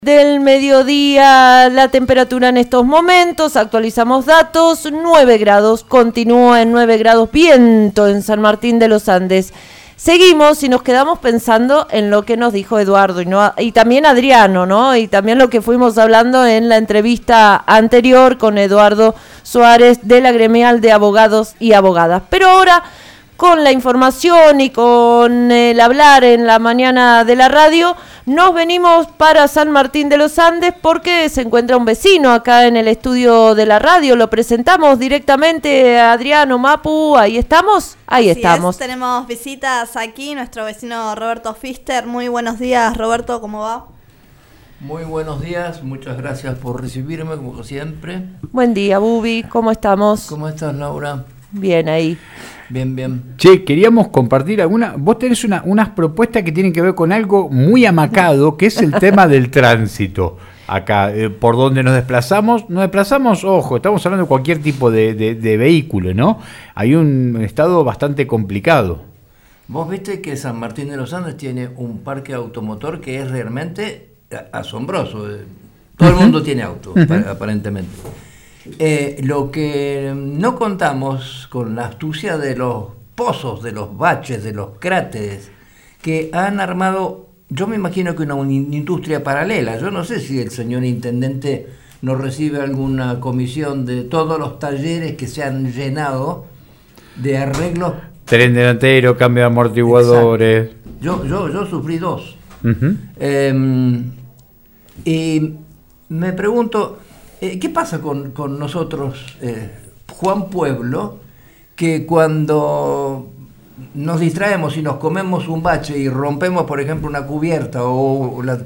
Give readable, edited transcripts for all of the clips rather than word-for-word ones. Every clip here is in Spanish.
Del mediodía, la temperatura en estos momentos, actualizamos datos, 9 grados, continúa en 9 grados, viento en San Martín de los Andes. Seguimos y nos quedamos pensando en lo que nos dijo Eduardo y también Adriano, ¿no? Y también lo que fuimos hablando en la entrevista anterior con Eduardo Suárez de la Gremial de Abogados y Abogadas. Pero ahora, con la información y con el hablar en la mañana de la radio, nos venimos para San Martín de los Andes porque se encuentra un vecino acá en el estudio de la radio. Lo presentamos directamente a Adriano, Mapu. ¿Ahí estamos? Ahí estamos. Tenemos visitas aquí, nuestro vecino Roberto Pfister. Muy buenos días, Roberto, ¿cómo va? Muy buenos días, muchas gracias por recibirme, como siempre. Buen día, Bubi, ¿cómo estamos? ¿Cómo estás, Laura? Bien, ahí. Bien, bien. Che, queríamos compartir alguna. Vos tenés unas propuestas que tienen que ver con algo muy amacado, que es el tema del tránsito. Acá, por donde nos desplazamos, ojo, estamos hablando de cualquier tipo de vehículo, ¿no? Hay un estado bastante complicado. Vos viste que San Martín de los Andes tiene un parque automotor que es realmente asombroso. Todo el mundo tiene auto, aparentemente. Lo que no contamos con la astucia de los pozos, de los baches, de los cráteres que han armado, yo me imagino que una industria paralela. Yo no sé si el señor intendente nos recibe alguna comisión de todos los talleres que se han llenado de arreglos. Tren delantero, cambio de amortiguadores. Yo sufrí 2. Y me pregunto, ¿qué pasa con nosotros, Juan Pueblo, que cuando nos distraemos y nos comemos un bache y rompemos, por ejemplo, una cubierta o la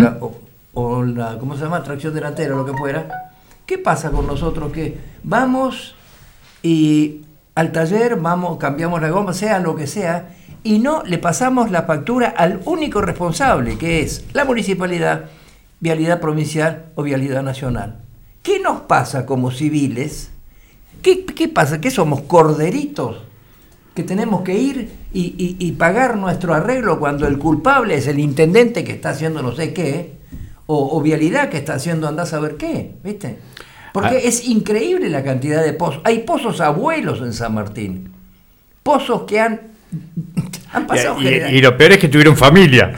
¿cómo se llama? Tracción delantera o lo que fuera? ¿Qué pasa con nosotros que vamos y al taller, cambiamos la goma, sea lo que sea, y no le pasamos la factura al único responsable, que es la municipalidad, vialidad provincial o vialidad nacional? ¿Qué nos pasa como civiles? ¿Qué pasa? ¿Que somos corderitos? ¿Que tenemos que ir y pagar nuestro arreglo cuando el culpable es el intendente que está haciendo no sé qué? O vialidad que está haciendo andá a saber qué, ¿viste? Porque es increíble la cantidad de pozos. Hay pozos abuelos en San Martín. Pozos que han pasado y lo peor es que tuvieron familia.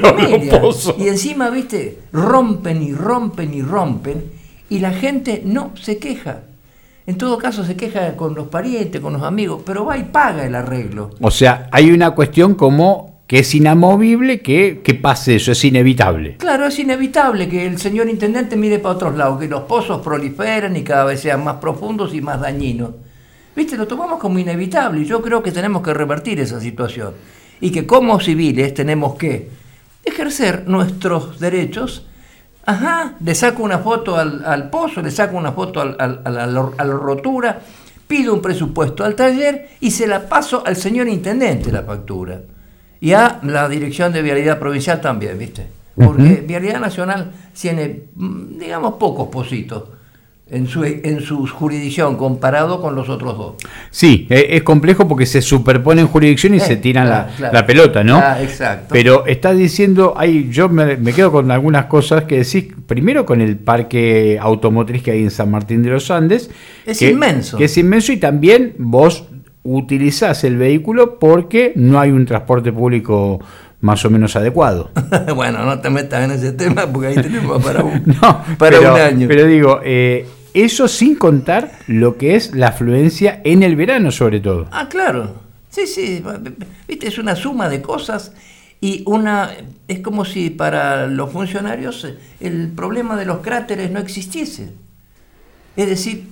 Y encima, ¿viste? Rompen y rompen y rompen. Y la gente no se queja. En todo caso se queja con los parientes, con los amigos, pero va y paga el arreglo. O sea, hay una cuestión como que es inamovible que pase eso, es inevitable. Claro, es inevitable que el señor intendente mire para otros lados, que los pozos proliferan y cada vez sean más profundos y más dañinos. ¿Viste? Lo tomamos como inevitable y yo creo que tenemos que revertir esa situación. Y que como civiles tenemos que ejercer nuestros derechos. Le saco una foto al pozo, le saco una foto a la rotura, pido un presupuesto al taller y se la paso al señor intendente la factura. Y a la dirección de vialidad provincial también, ¿viste? Porque vialidad nacional tiene, digamos, pocos pocitos en su jurisdicción comparado con los otros dos. Sí, es complejo porque se superponen jurisdicción y se tiran la pelota, ¿no? Exacto. Pero estás diciendo, yo me quedo con algunas cosas que decís, primero con el parque automotriz que hay en San Martín de los Andes. Es inmenso. Que es inmenso y también vos utilizás el vehículo porque no hay un transporte público más o menos adecuado. Bueno, no te metas en ese tema porque ahí tenemos para un año. Pero digo, eso sin contar lo que es la afluencia en el verano sobre todo. Claro. Sí. Viste, es una suma de cosas y es como si para los funcionarios el problema de los cráteres no existiese. Es decir,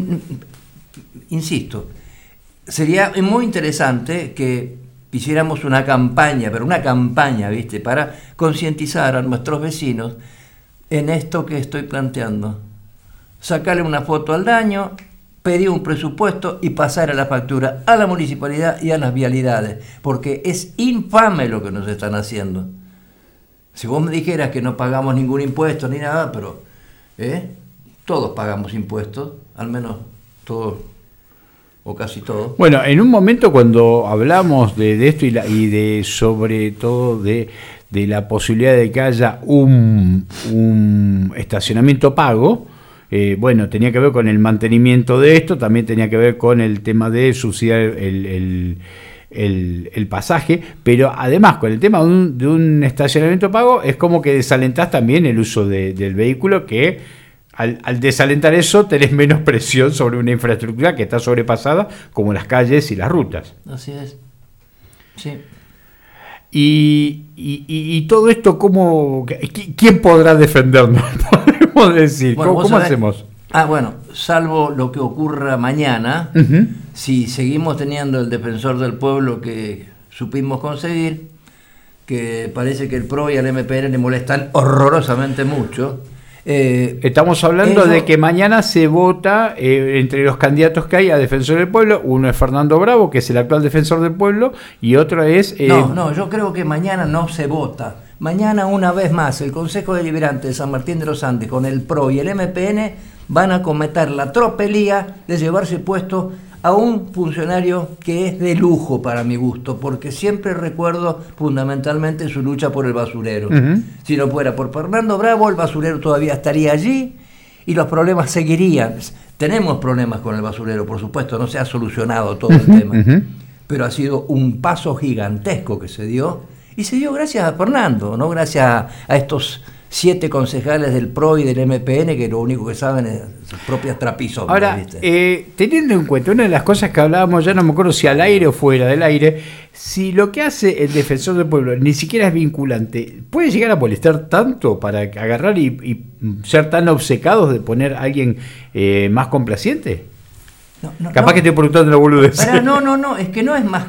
insisto, sería muy interesante que hiciéramos una campaña, ¿viste? Para concientizar a nuestros vecinos en esto que estoy planteando. Sacarle una foto al daño, pedir un presupuesto y pasar a la factura a la municipalidad y a las vialidades, porque es infame lo que nos están haciendo. Si vos me dijeras que no pagamos ningún impuesto ni nada, pero todos pagamos impuestos, al menos todos o casi todos. Bueno, en un momento cuando hablamos de esto y de sobre todo de de la posibilidad de que haya un estacionamiento pago. Bueno, tenía que ver con el mantenimiento de esto, también tenía que ver con el tema de subsidiar el pasaje, pero además con el tema de un estacionamiento pago es como que desalentás también el uso del vehículo, que al desalentar eso tenés menos presión sobre una infraestructura que está sobrepasada, como las calles y las rutas. Así es. Sí. Y todo esto, ¿quién podrá defendernos? Podemos decir, Bueno, ¿cómo hacemos? Bueno, salvo lo que ocurra mañana, si seguimos teniendo el defensor del pueblo que supimos conseguir, que parece que el PRO y al MPN le molestan horrorosamente mucho. Estamos hablando de que mañana se vota entre los candidatos que hay a defensor del pueblo. Uno es Fernando Bravo, que es el actual defensor del pueblo, y otro es... No, yo creo que mañana no se vota. Mañana, una vez más, el Consejo Deliberante de San Martín de los Andes con el PRO y el MPN van a cometer la tropelía de llevarse puesto a un funcionario que es de lujo para mi gusto, porque siempre recuerdo fundamentalmente su lucha por el basurero. Si no fuera por Fernando Bravo, el basurero todavía estaría allí y los problemas seguirían. Tenemos problemas con el basurero, por supuesto, no se ha solucionado todo el tema, pero ha sido un paso gigantesco que se dio, y se dio gracias a Fernando, no gracias a estos 7 concejales del PRO y del MPN que lo único que saben es sus propias trapizones. Ahora, teniendo en cuenta, una de las cosas que hablábamos, ya no me acuerdo si al aire o fuera del aire, si lo que hace el defensor del pueblo ni siquiera es vinculante, ¿puede llegar a molestar tanto para agarrar y ser tan obcecados de poner a alguien más complaciente? Capaz que estoy preguntando la boludez. No, es que no es más...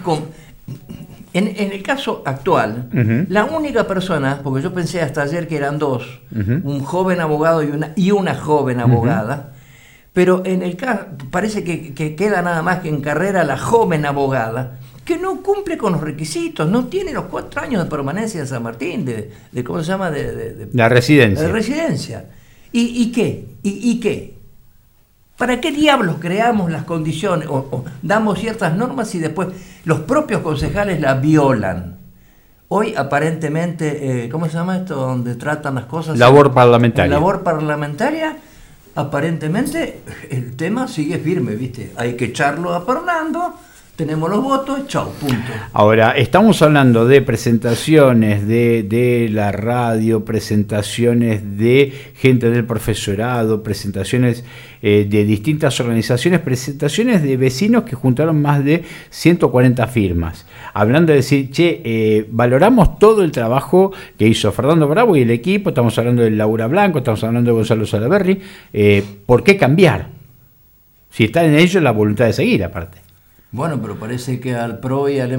En el caso actual, la única persona, porque yo pensé hasta ayer que eran 2, un joven abogado y una joven abogada, pero en el caso parece que queda nada más que en carrera la joven abogada, que no cumple con los requisitos, no tiene los 4 años de permanencia en San Martín, de ¿cómo se llama? La residencia. De residencia. ¿Y qué? ¿Y qué? ¿Para qué diablos creamos las condiciones o damos ciertas normas si después los propios concejales las violan? Hoy aparentemente, ¿cómo se llama esto? Donde tratan las cosas... Labor parlamentaria. En labor parlamentaria, aparentemente el tema sigue firme, ¿viste? Hay que echarlo a Fernando, tenemos los votos, chau, punto. Ahora, estamos hablando de presentaciones de la radio, presentaciones de gente del profesorado, presentaciones de distintas organizaciones, presentaciones de vecinos que juntaron más de 140 firmas. Hablando de decir, valoramos todo el trabajo que hizo Fernando Bravo y el equipo, estamos hablando de Laura Blanco, estamos hablando de Gonzalo Salaverry, ¿por qué cambiar? Si está en ellos la voluntad de seguir, aparte. Bueno, pero parece que al PRO y al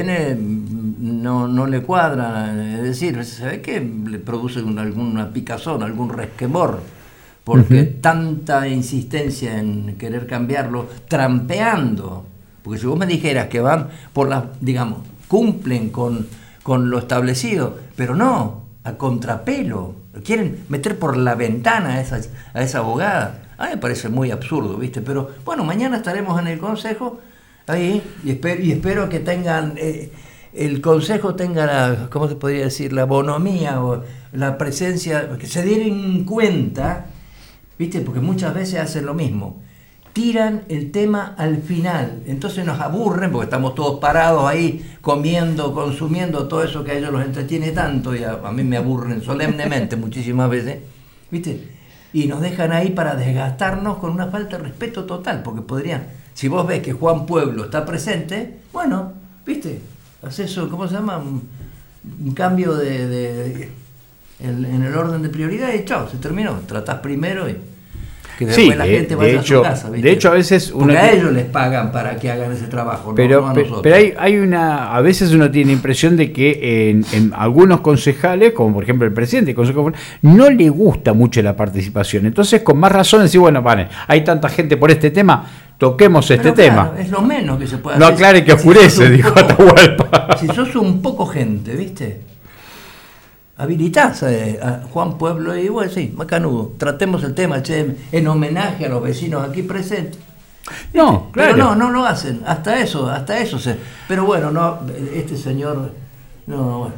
MPN no le cuadra, es decir, ¿sabe qué? Le produce alguna picazón, algún resquemor, porque tanta insistencia en querer cambiarlo, trampeando, porque si vos me dijeras que van por las, digamos, cumplen con lo establecido, pero no, a contrapelo, quieren meter por la ventana a esa abogada, a mí me parece muy absurdo, ¿viste? Pero bueno, mañana estaremos en el Consejo, ahí, y espero que tengan, el Consejo tenga la, ¿cómo se podría decir? La bonomía o la presencia, que se den cuenta, ¿viste? Porque muchas veces hacen lo mismo, tiran el tema al final, entonces nos aburren porque estamos todos parados ahí comiendo, consumiendo todo eso que a ellos los entretiene tanto y a mí me aburren solemnemente muchísimas veces, ¿viste? Y nos dejan ahí para desgastarnos con una falta de respeto total, porque podrían... Si vos ves que Juan Pueblo está presente, bueno, ¿viste? Haces eso, ¿cómo se llama? Un cambio en el orden de prioridades y chao, se terminó. Tratás primero y que después la gente vaya a su casa, ¿viste? De hecho, a veces porque a ellos les pagan para que hagan ese trabajo, pero, no a nosotros. Pero a veces uno tiene la impresión de que en algunos concejales, como por ejemplo el presidente del Consejo, no le gusta mucho la participación. Entonces, con más razón, decir, bueno, vale, hay tanta gente por este tema, toquemos este tema. Claro, es lo menos que se puede hacer. No aclare que oscurece, dijo Atahualpa. Si sos un poco gente, ¿viste? Habilitás a Juan Pueblo y bueno, sí, macanudo, tratemos el tema, en homenaje a los vecinos aquí presentes. No, claro. Pero no lo hacen, hasta eso pero bueno, no, este señor, no, bueno.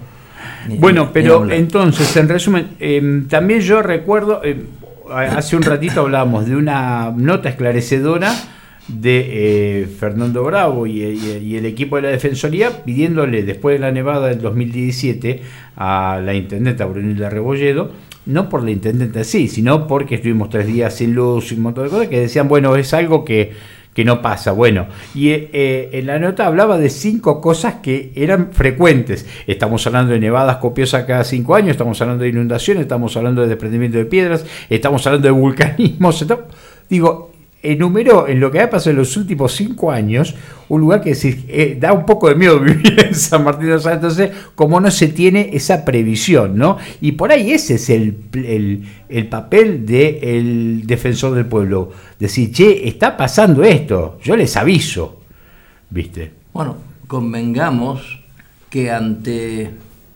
Bueno, pero entonces, en resumen, también yo recuerdo, hace un ratito hablábamos de una nota esclarecedora de Fernando Bravo y el equipo de la Defensoría pidiéndole, después de la nevada del 2017, a la intendenta Brunilda Rebolledo, no por la intendenta sí, sino porque estuvimos 3 días sin luz y un montón de cosas que decían, bueno, es algo que no pasa. Bueno, y en la nota hablaba de 5 cosas que eran frecuentes. Estamos hablando de nevadas copiosas cada 5 años, estamos hablando de inundaciones, estamos hablando de desprendimiento de piedras, estamos hablando de vulcanismo. Digo, enumeró en lo que ha pasado en los últimos 5 años un lugar que da un poco de miedo vivir en San Martín de los Andes. Entonces, como no se tiene esa previsión, ¿no? Y por ahí ese es el papel del defensor del pueblo. Decir, che, está pasando esto, yo les aviso, ¿viste? Bueno, convengamos que ante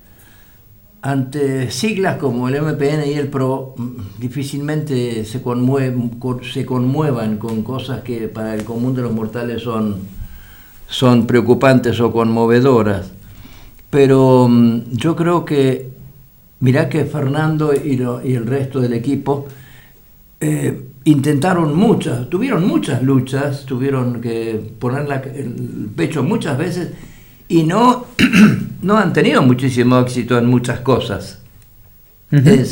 siglas como el MPN y el PRO difícilmente se conmuevan con cosas que para el común de los mortales son preocupantes o conmovedoras. Pero yo creo que, mirá que Fernando y el resto del equipo tuvieron muchas luchas, tuvieron que poner el pecho muchas veces, y no han tenido muchísimo éxito en muchas cosas. Uh-huh. Es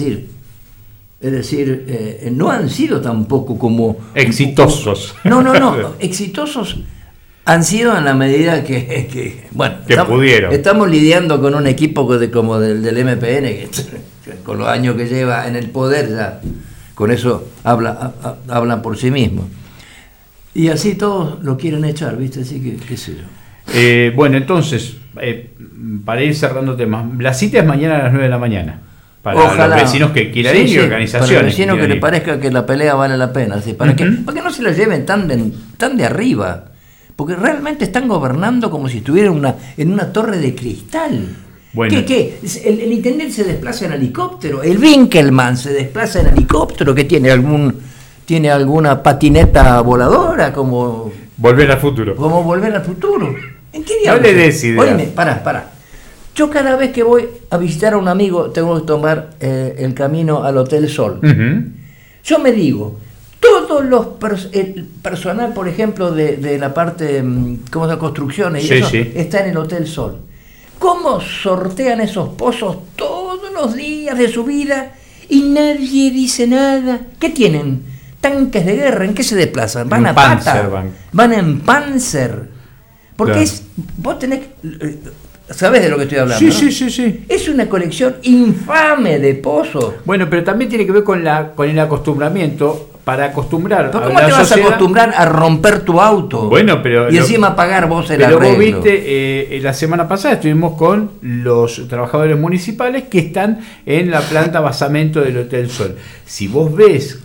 decir, no han sido tampoco como... exitosos. No, exitosos han sido en la medida que pudieron. Estamos lidiando con un equipo como del MPN, que con los años que lleva en el poder ya, con eso hablan por sí mismos. Y así todos lo quieren echar, ¿viste? Así que, qué sé yo. Bueno, entonces, para ir cerrando temas, la cita es mañana a las 9 de la mañana. Para Ojalá. Los vecinos que quieran ir y organizaciones. Para el vecino que le parezca que la pelea vale la pena. ¿Sí? Para que no se la lleven tan de arriba. Porque realmente están gobernando como si estuvieran en una torre de cristal. Bueno. ¿Qué? El intendente se desplaza en helicóptero. El Winkelmann se desplaza en helicóptero. ¿Que tiene alguna patineta voladora? Como Volver al futuro. Como Volver al Futuro. ¿En qué diablos? No le des idea. Óyeme, pará. Yo cada vez que voy a visitar a un amigo tengo que tomar el camino al Hotel Sol. Uh-huh. Yo me digo, todos el personal, por ejemplo, de la parte, ¿cómo se llama? Construcciones y eso, está en el Hotel Sol. ¿Cómo sortean esos pozos todos los días de su vida y nadie dice nada? ¿Qué tienen? ¿Tanques de guerra? ¿En qué se desplazan? ¿Van a pata? ¿Van en Panzer? Porque claro. Vos tenés... ¿Sabés de lo que estoy hablando? Sí, ¿no? sí. Es una colección infame de pozos. Bueno, pero también tiene que ver con el acostumbramiento. Para acostumbrar ¿Pero cómo te vas a acostumbrar a romper tu auto? Bueno, pero... Y encima pagar vos el arreglo. Pero vos viste, la semana pasada estuvimos con los trabajadores municipales que están en la planta basamento del Hotel Sol. Si vos ves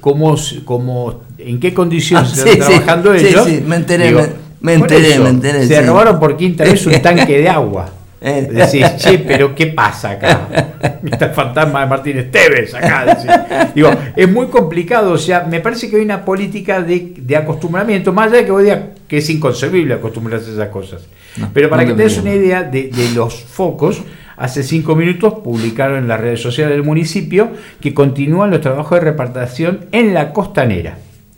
en qué condiciones están trabajando ellos... Sí, me enteré. Se robaron por quinta vez un tanque de agua. Decís, che, pero ¿qué pasa acá? Está el fantasma de Martín Esteves acá. Decís. Digo, es muy complicado. O sea, me parece que hay una política de acostumbramiento, más allá de que hoy día que es inconcebible acostumbrarse a esas cosas. Pero para que te des una idea de los focos, hace 5 minutos publicaron en las redes sociales del municipio que continúan los trabajos de repartición en la costanera.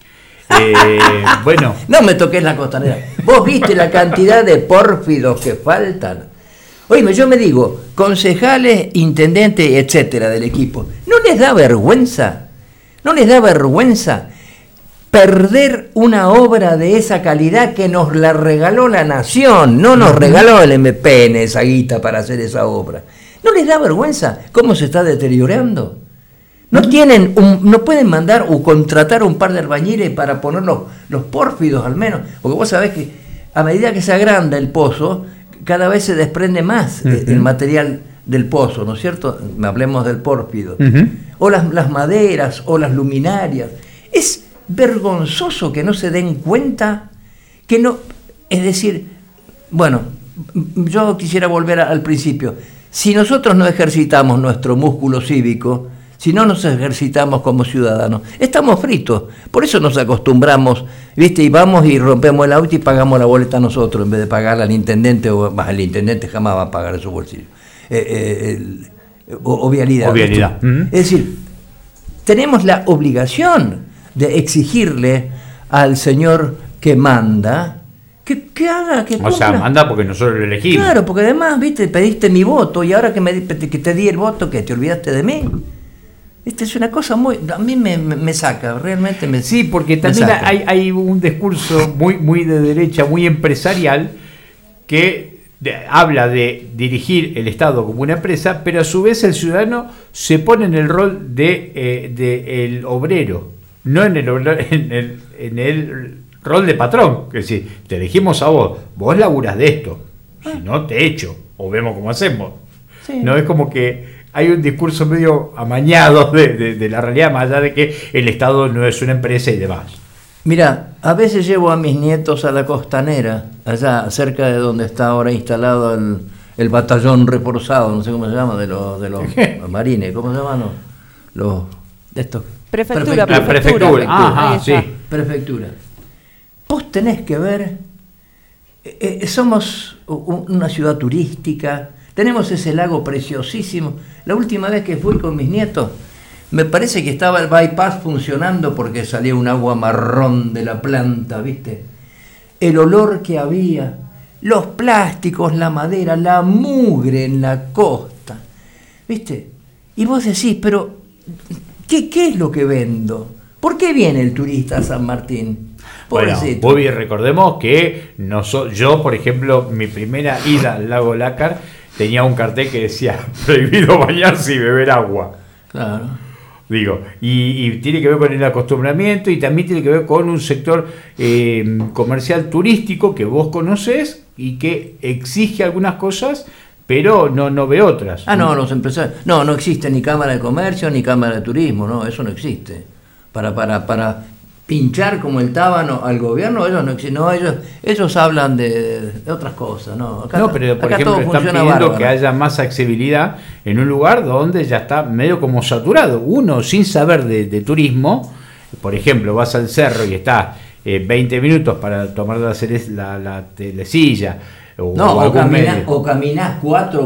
Bueno. No me toques la costanera. Vos viste la cantidad de pórfidos que faltan. Oíme, yo me digo, concejales, intendentes, etcétera, del equipo, ¿no les da vergüenza? ¿No les da vergüenza perder una obra de esa calidad que nos la regaló la nación? No nos regaló el MPN esa guita para hacer esa obra. ¿No les da vergüenza cómo se está deteriorando? No pueden mandar o contratar un par de albañiles para poner los pórfidos al menos, porque vos sabés que a medida que se agranda el pozo, cada vez se desprende más el material del pozo, ¿no es cierto? Hablemos del pórfido. O las maderas, o las luminarias. Es vergonzoso que no se den cuenta que no... Es decir, bueno, yo quisiera volver al principio. Si nosotros no ejercitamos nuestro músculo cívico, si no nos ejercitamos como ciudadanos, estamos fritos. Por eso nos acostumbramos, ¿viste? Y vamos y rompemos el auto y pagamos la boleta nosotros en vez de pagarla al intendente, o más el intendente jamás va a pagar de su bolsillo. o vialidad. O vialidad. Es decir, tenemos la obligación de exigirle al señor que manda que haga, que cumpla. O sea, manda porque nosotros lo elegimos. Claro, porque además, viste, pediste mi voto y ahora que te di el voto, ¿que te olvidaste de mí? Esta es una cosa a mí me saca, realmente me Sí, porque también hay un discurso muy de derecha, muy empresarial, que habla de dirigir el Estado como una empresa, pero a su vez el ciudadano se pone en el rol de el obrero, no en el rol de patrón. Es decir, te elegimos a vos laburás de esto, si no te echo, o vemos cómo hacemos. Sí. No es como que hay un discurso medio amañado de la realidad, más allá de que el Estado no es una empresa y demás. Mira, a veces llevo a mis nietos a la costanera, allá cerca de donde está ahora instalado el batallón reforzado, no sé cómo se llama, de los marines, ¿cómo se llaman los de estos? Prefectura. La prefectura. Ajá, sí. Prefectura. Vos tenés que ver, somos una ciudad turística, tenemos ese lago preciosísimo. La última vez que fui con mis nietos, me parece que estaba el bypass funcionando porque salía un agua marrón de la planta, ¿viste? El olor que había, los plásticos, la madera, la mugre en la costa, ¿viste? Y vos decís, pero ¿qué es lo que vendo? ¿Por qué viene el turista a San Martín? Pobrecito. Bueno, recordemos que yo, por ejemplo, mi primera ida al lago Lácar tenía un cartel que decía prohibido bañarse y beber agua. Claro. Digo, y tiene que ver con el acostumbramiento y también tiene que ver con un sector comercial turístico que vos conocés y que exige algunas cosas, pero no ve otras. No, los empresarios. No existe ni Cámara de Comercio ni Cámara de Turismo, no, eso no existe. Para pinchar como el tábano al gobierno, ellos no existen. No, ellos hablan de otras cosas, ¿no? Pero por ejemplo están pidiendo bárbaro, que haya más accesibilidad en un lugar donde ya está medio como saturado. Uno sin saber de turismo, por ejemplo, vas al cerro y estás 20 minutos para tomar la telesilla. O caminás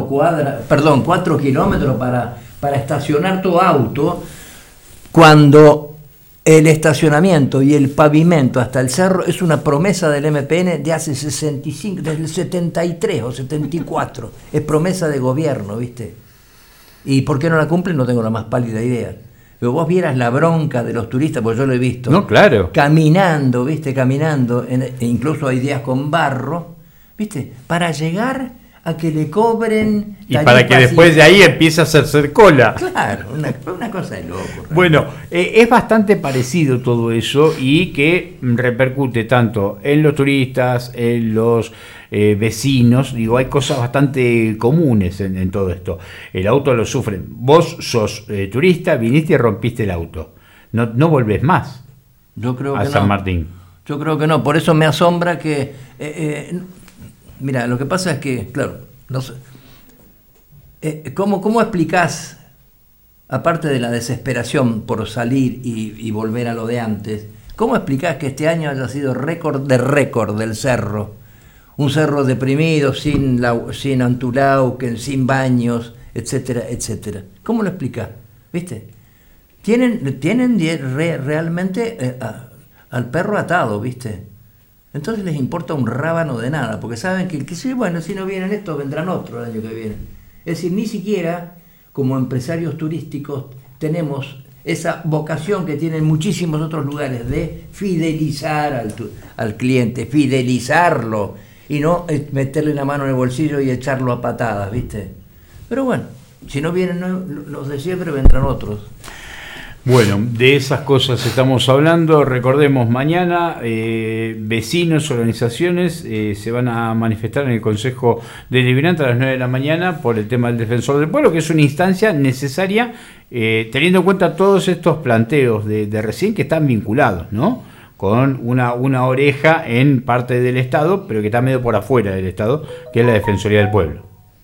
4 kilómetros para estacionar tu auto, cuando el estacionamiento y el pavimento hasta el cerro es una promesa del MPN de hace 65, desde el 73 o 74. Es promesa de gobierno, ¿viste? ¿Y por qué no la cumplen? No tengo la más pálida idea. Pero vos vieras la bronca de los turistas, porque yo lo he visto. No, claro. Caminando, ¿viste? E incluso hay días con barro, ¿viste? Para llegar a que le cobren y para que después de ahí empiece a hacer cola. Claro, una cosa de loco. Realmente. Bueno, es bastante parecido todo eso y que repercute tanto en los turistas, en los vecinos. Digo, hay cosas bastante comunes en todo esto. El auto lo sufren. Vos sos turista, viniste y rompiste el auto. No volvés más. Yo creo a que San no. Martín. Yo creo que no. Por eso me asombra que mira, lo que pasa es que, claro, no sé, ¿cómo explicás, aparte de la desesperación por salir y volver a lo de antes, cómo explicás que este año haya sido récord del cerro? Un cerro deprimido, sin Antulauquen, sin baños, etcétera, etcétera. ¿Cómo lo explicás? ¿Viste? Tienen realmente al perro atado, ¿viste? Entonces les importa un rábano de nada, porque saben que si no vienen estos, vendrán otros el año que viene. Es decir, ni siquiera como empresarios turísticos tenemos esa vocación que tienen muchísimos otros lugares de fidelizar al cliente, fidelizarlo, y no meterle la mano en el bolsillo y echarlo a patadas, ¿viste? Pero bueno, si no vienen los de siempre, vendrán otros. Bueno, de esas cosas estamos hablando. Recordemos, mañana vecinos, organizaciones se van a manifestar en el Consejo Deliberante a las 9 de la mañana por el tema del Defensor del Pueblo, que es una instancia necesaria, teniendo en cuenta todos estos planteos de recién que están vinculados, ¿no? Con una oreja en parte del Estado, pero que está medio por afuera del Estado, que es la Defensoría del Pueblo.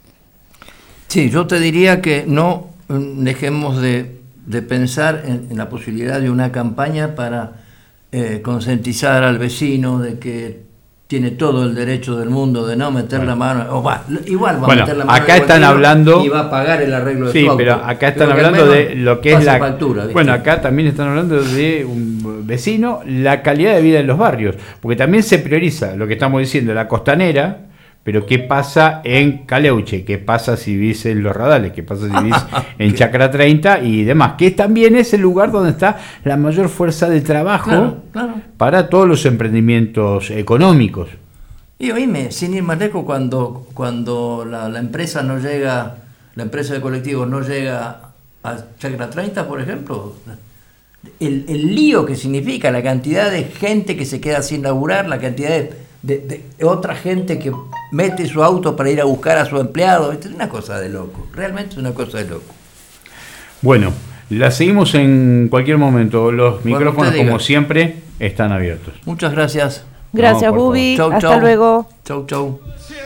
Sí, yo te diría que no dejemos de pensar en la posibilidad de una campaña para concientizar al vecino de que tiene todo el derecho del mundo de no meter la mano, igual va a bueno, meter la mano acá están hablando y va a pagar el arreglo de sí, su auto. pero acá están hablando de lo que es la factura, ¿viste? bueno, acá también están hablando de un vecino, la calidad de vida en los barrios, porque también se prioriza lo que estamos diciendo, la costanera, pero qué pasa en Caleuche, qué pasa si vivís en Los Radales, qué pasa si vivís en Chacra 30 y demás, que también es el lugar donde está la mayor fuerza de trabajo Claro. para todos los emprendimientos económicos. Y oíme, sin ir más lejos, cuando la empresa no llega, la empresa de colectivos no llega a Chacra 30, por ejemplo, el lío que significa, la cantidad de gente que se queda sin laburar, la cantidad de otra gente que mete su auto para ir a buscar a su empleado, es una cosa de loco, realmente es una cosa de loco. Bueno, la seguimos en cualquier momento, los micrófonos usted diga. como siempre están abiertos. Muchas gracias. Gracias, No, por Bubi. Chau, Hasta chau. luego. Chau.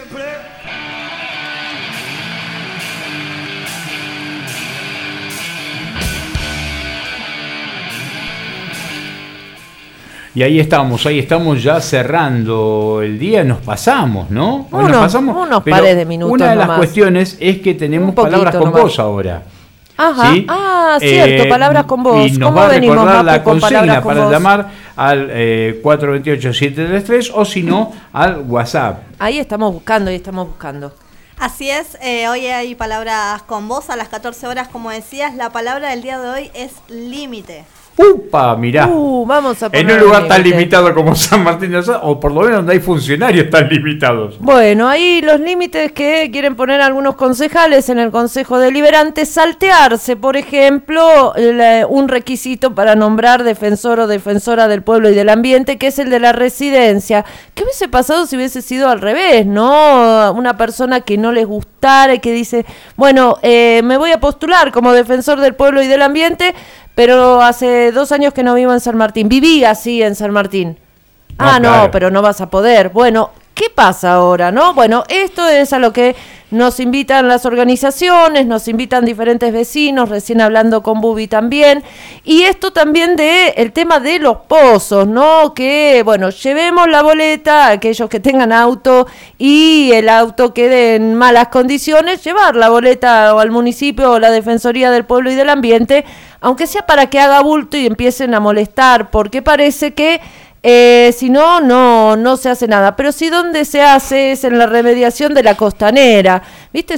Y ahí estamos ya cerrando el día, nos pasamos, ¿no? Hoy Unos pero pares de minutos una de las nomás. cuestiones es que tenemos Un poquito palabras con nomás. vos ahora. Ajá. ¿Sí? Cierto, palabras con vos. Y nos ¿Cómo va a venimos, recordar Mapu, la con palabras consigna con para vos? llamar al 428-733 o si no, al WhatsApp. Ahí estamos buscando. Así es, hoy hay palabras con vos a las 14 horas, como decías. La palabra del día de hoy es límite. ¡Upa! Mirá. Vamos a poner En un lugar tan límite. limitado como San Martín de los Andes, o por lo menos donde hay funcionarios tan limitados. Bueno, ahí los límites que quieren poner algunos concejales en el Consejo Deliberante, saltearse, por ejemplo, un requisito para nombrar defensor o defensora del pueblo y del ambiente, que es el de la residencia. ¿Qué hubiese pasado si hubiese sido al revés, no? Una persona que no les gustara y que dice, bueno, me voy a postular como defensor del pueblo y del ambiente, pero hace 2 años que no vivo en San Martín. Viví así en San Martín. No, claro. No, pero no vas a poder. Bueno, ¿qué pasa ahora, no? Bueno, esto es a lo que nos invitan las organizaciones, nos invitan diferentes vecinos, recién hablando con Bubi también, y esto también de el tema de los pozos, ¿no? Que, bueno, llevemos la boleta a aquellos que tengan auto y el auto quede en malas condiciones, llevar la boleta o al municipio o la Defensoría del Pueblo y del Ambiente, aunque sea para que haga bulto y empiecen a molestar, porque parece que si no, no se hace nada. Pero sí donde se hace es en la remediación de la costanera. ¿Viste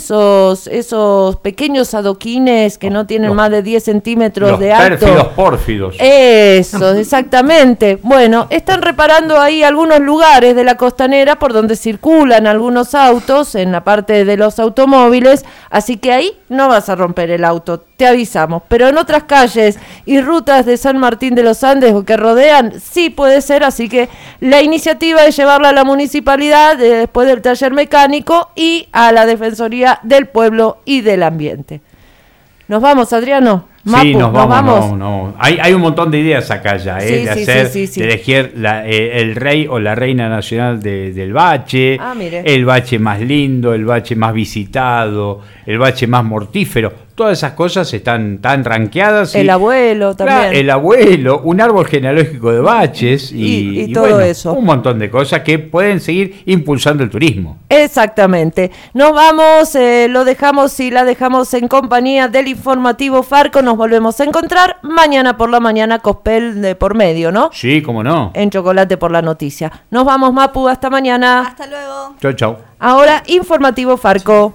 esos pequeños adoquines que no tienen más de 10 centímetros de alto? Pórfidos. Eso, exactamente. Bueno, están reparando ahí algunos lugares de la costanera por donde circulan algunos autos en la parte de los automóviles, así que ahí no vas a romper el auto, te avisamos. Pero en otras calles y rutas de San Martín de los Andes o que rodean, sí puede ser, así que la iniciativa es llevarla a la municipalidad después del taller mecánico y a la Defensoría del Pueblo y del Ambiente. ¿Nos vamos, Adriano? Mapu, Sí, nos vamos. No. Hay un montón de ideas acá ya, Sí, de sí, hacer, sí. de elegir el rey o la reina nacional del bache, Mire. el bache más lindo, el bache más visitado, el bache más mortífero. Todas esas cosas están tan rankeadas. El abuelo también. Claro, el abuelo, un árbol genealógico de baches Y todo bueno, eso. Un montón de cosas que pueden seguir impulsando el turismo. Exactamente. Nos vamos, lo dejamos y la dejamos en compañía del informativo Farco. Nos volvemos a encontrar mañana por la mañana, Cospel de por medio, ¿no? Sí, cómo no. En Chocolate por la Noticia. Nos vamos, Mapu, hasta mañana. Hasta luego. Chau, chau. Ahora, informativo Farco.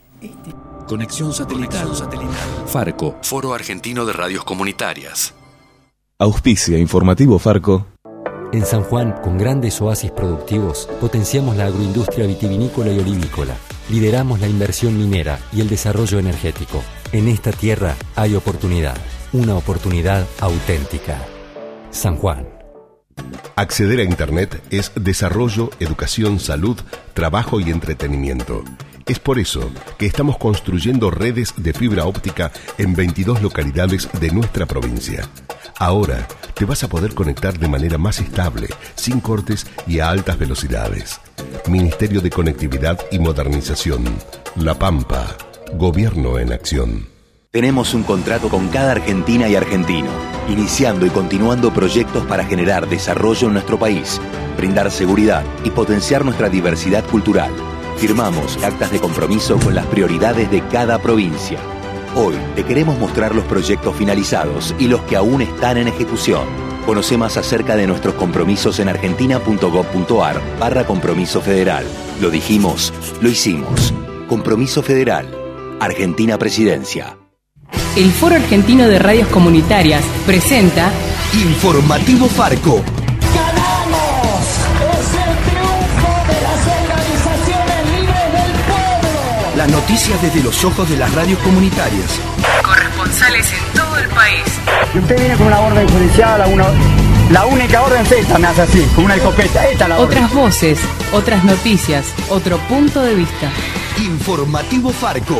Conexión satelital. Farco. Foro Argentino de Radios Comunitarias. Auspicia Informativo Farco. En San Juan, con grandes oasis productivos, potenciamos la agroindustria vitivinícola y olivícola. Lideramos la inversión minera y el desarrollo energético. En esta tierra hay oportunidad, una oportunidad auténtica. San Juan. Acceder a Internet es desarrollo, educación, salud, trabajo y entretenimiento. Es por eso que estamos construyendo redes de fibra óptica en 22 localidades de nuestra provincia. Ahora te vas a poder conectar de manera más estable, sin cortes y a altas velocidades. Ministerio de Conectividad y Modernización. La Pampa. Gobierno en acción. Tenemos un contrato con cada argentina y argentino, iniciando y continuando proyectos para generar desarrollo en nuestro país, brindar seguridad y potenciar nuestra diversidad cultural. Firmamos actas de compromiso con las prioridades de cada provincia. Hoy te queremos mostrar los proyectos finalizados y los que aún están en ejecución. Conoce más acerca de nuestros compromisos en argentina.gov.ar/compromiso federal. Lo dijimos, lo hicimos. Compromiso Federal. Argentina Presidencia. El Foro Argentino de Radios Comunitarias presenta Informativo Farco. ¡Ganamos! ¡Es el triunfo de las organizaciones libres del pueblo! Las noticias desde los ojos de las radios comunitarias. Corresponsales en todo el país. Y usted viene con una orden judicial, la única orden es esta, me hace así, con una escopeta. Esta es la orden. Otras voces, otras noticias, otro punto de vista. Informativo Farco.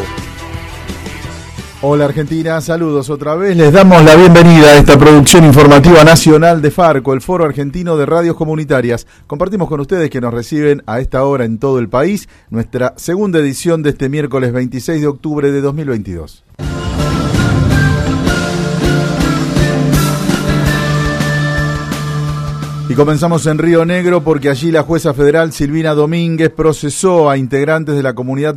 Hola Argentina, saludos otra vez. Les damos la bienvenida a esta producción informativa nacional de Farco, el Foro Argentino de Radios Comunitarias. Compartimos con ustedes que nos reciben a esta hora en todo el país nuestra segunda edición de este miércoles 26 de octubre de 2022. Y comenzamos en Río Negro porque allí la jueza federal Silvina Domínguez procesó a integrantes de la comunidad